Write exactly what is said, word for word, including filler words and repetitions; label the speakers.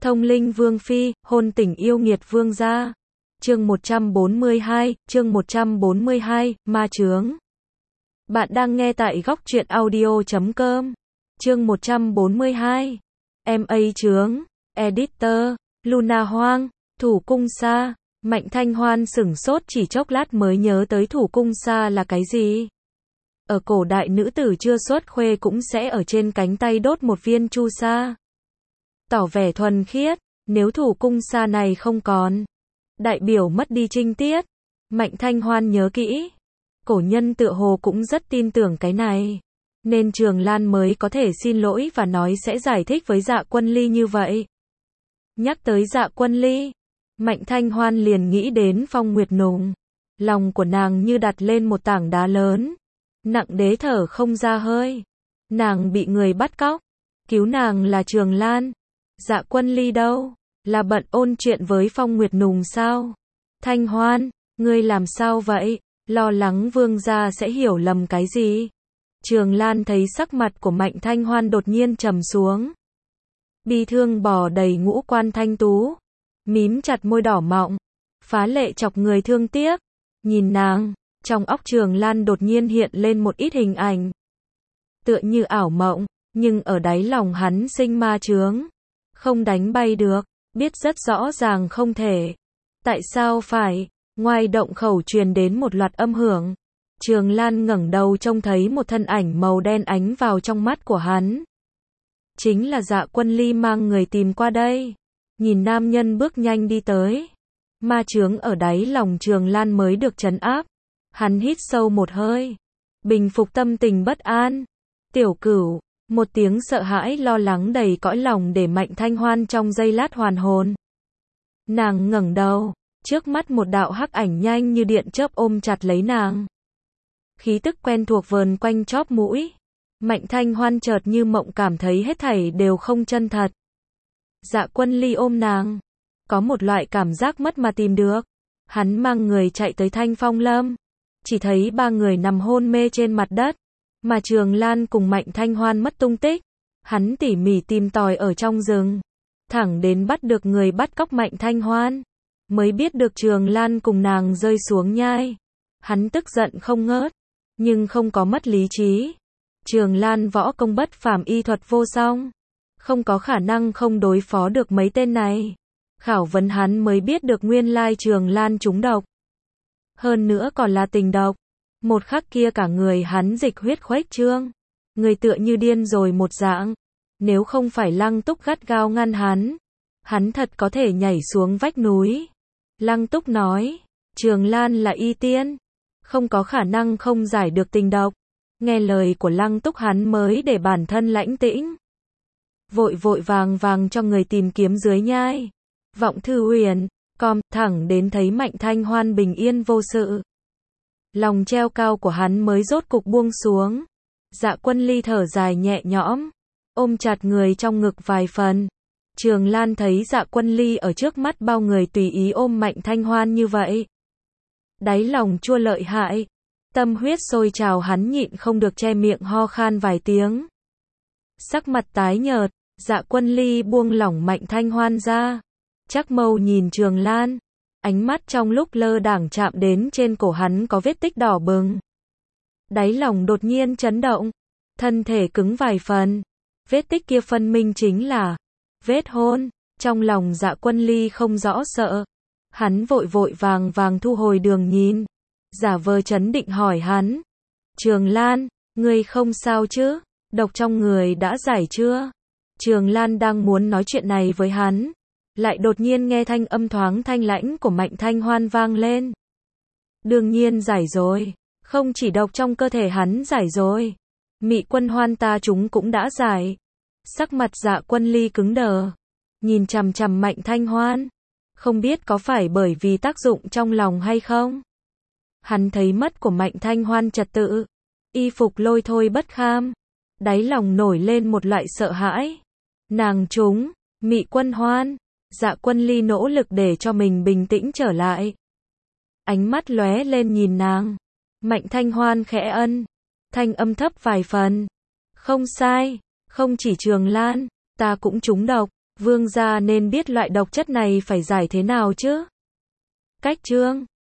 Speaker 1: Thông linh vương phi, hôn tình yêu nghiệt vương gia. Chương một trăm bốn mươi hai, chương một trăm bốn mươi hai, ma chướng. Bạn đang nghe tại góc truyện audio chấm com. Chương một trăm bốn mươi hai. em a chướng, editor, Luna Hoang, thủ cung sa. Mạnh Thanh Hoan sửng sốt chỉ chốc lát mới nhớ tới thủ cung sa là cái gì. Ở cổ đại nữ tử chưa xuất khuê cũng sẽ ở trên cánh tay đốt một viên chu sa. Tỏ vẻ thuần khiết, nếu thủ cung sa này không còn, đại biểu mất đi trinh tiết. Mạnh Thanh Hoan nhớ kỹ, cổ nhân tựa hồ cũng rất tin tưởng cái này, nên Trường Lan mới có thể xin lỗi và nói sẽ giải thích với Dạ Quân Ly như vậy. Nhắc tới Dạ Quân Ly, Mạnh Thanh Hoan liền nghĩ đến Phong Nguyệt Nùng. Lòng của nàng như đặt lên một tảng đá lớn, nặng đế thở không ra hơi. Nàng bị người bắt cóc, cứu nàng là Trường Lan. Dạ Quân Ly đâu? Là bận ôn chuyện với Phong Nguyệt Nùng sao? Thanh Hoan, ngươi làm sao vậy? Lo lắng vương gia sẽ hiểu lầm cái gì? Trường Lan thấy sắc mặt của Mạnh Thanh Hoan đột nhiên trầm xuống. Bi thương bò đầy ngũ quan thanh tú, mím chặt môi đỏ mọng, phá lệ chọc người thương tiếc. Nhìn nàng, trong óc Trường Lan đột nhiên hiện lên một ít hình ảnh, tựa như ảo mộng, nhưng ở đáy lòng hắn sinh ma chướng, không đánh bay được, biết rất rõ ràng không thể. Tại sao phải? Ngoài động khẩu truyền đến một loạt âm hưởng. Trường Lan ngẩng đầu trông thấy một thân ảnh màu đen ánh vào trong mắt của hắn. Chính là Dạ Quân Ly mang người tìm qua đây. Nhìn nam nhân bước nhanh đi tới, ma chướng ở đáy lòng Trường Lan mới được trấn áp. Hắn hít sâu một hơi, bình phục tâm tình bất an. Tiểu Cửu, một tiếng sợ hãi lo lắng đầy cõi lòng để Mạnh Thanh Hoan trong giây lát hoàn hồn. Nàng ngẩng đầu, trước mắt một đạo hắc ảnh nhanh như điện chớp ôm chặt lấy nàng. Khí tức quen thuộc vờn quanh chóp mũi. Mạnh Thanh Hoan chợt như mộng cảm thấy hết thảy đều không chân thật. Dạ Quân Ly ôm nàng, có một loại cảm giác mất mà tìm được. Hắn mang người chạy tới Thanh Phong Lâm, chỉ thấy ba người nằm hôn mê trên mặt đất, mà Trường Lan cùng Mạnh Thanh Hoan mất tung tích. Hắn tỉ mỉ tìm tòi ở trong rừng, thẳng đến bắt được người bắt cóc Mạnh Thanh Hoan, mới biết được Trường Lan cùng nàng rơi xuống nhai. Hắn tức giận không ngớt, nhưng không có mất lý trí. Trường Lan võ công bất phàm, y thuật vô song, không có khả năng không đối phó được mấy tên này. Khảo vấn hắn mới biết được nguyên lai Trường Lan trúng độc, hơn nữa còn là tình độc. Một khắc kia cả người hắn dịch huyết khuếch trương, người tựa như điên rồi một dạng. Nếu không phải Lăng Túc gắt gao ngăn hắn, hắn thật có thể nhảy xuống vách núi. Lăng Túc nói, Trường Lan là y tiên, không có khả năng không giải được tình độc. Nghe lời của Lăng Túc hắn mới để bản thân lãnh tĩnh, vội vội vàng vàng cho người tìm kiếm dưới nhai. Vọng Thư Huyền com thẳng đến thấy Mạnh Thanh Hoan bình yên vô sự, lòng treo cao của hắn mới rốt cục buông xuống. Dạ Quân Ly thở dài nhẹ nhõm, ôm chặt người trong ngực vài phần. Trường Lan thấy Dạ Quân Ly ở trước mắt bao người tùy ý ôm Mạnh Thanh Hoan như vậy, đáy lòng chua lợi hại, tâm huyết sôi trào, hắn nhịn không được che miệng ho khan vài tiếng. Sắc mặt tái nhợt, Dạ Quân Ly buông lỏng Mạnh Thanh Hoan ra, chắc mâu nhìn Trường Lan, ánh mắt trong lúc lơ đãng chạm đến trên cổ hắn có vết tích đỏ bừng. Đáy lòng đột nhiên chấn động, thân thể cứng vài phần. Vết tích kia phân minh chính là vết hôn. Trong lòng Dạ Quân Ly không rõ sợ, hắn vội vội vàng vàng thu hồi đường nhìn, giả vờ trấn định hỏi hắn, Trường Lan, ngươi không sao chứ? Độc trong người đã giải chưa? Trường Lan đang muốn nói chuyện này với hắn, lại đột nhiên nghe thanh âm thoáng thanh lãnh của Mạnh Thanh Hoan vang lên. Đương nhiên giải rồi, không chỉ độc trong cơ thể hắn giải rồi, Mị Quân Hoan ta chúng cũng đã giải. Sắc mặt Dạ Quân Ly cứng đờ, nhìn chằm chằm Mạnh Thanh Hoan, không biết có phải bởi vì tác dụng trong lòng hay không. Hắn thấy mắt của Mạnh Thanh Hoan trật tự, y phục lôi thôi bất kham, đáy lòng nổi lên một loại sợ hãi. Nàng trúng Mị Quân Hoan. Dạ Quân Ly nỗ lực để cho mình bình tĩnh trở lại, ánh mắt lóe lên nhìn nàng. Mạnh Thanh Hoan khẽ ân, thanh âm thấp vài phần. Không sai, không chỉ Trường Lan, ta cũng trúng độc. Vương gia nên biết loại độc chất này phải giải thế nào chứ. Cách chương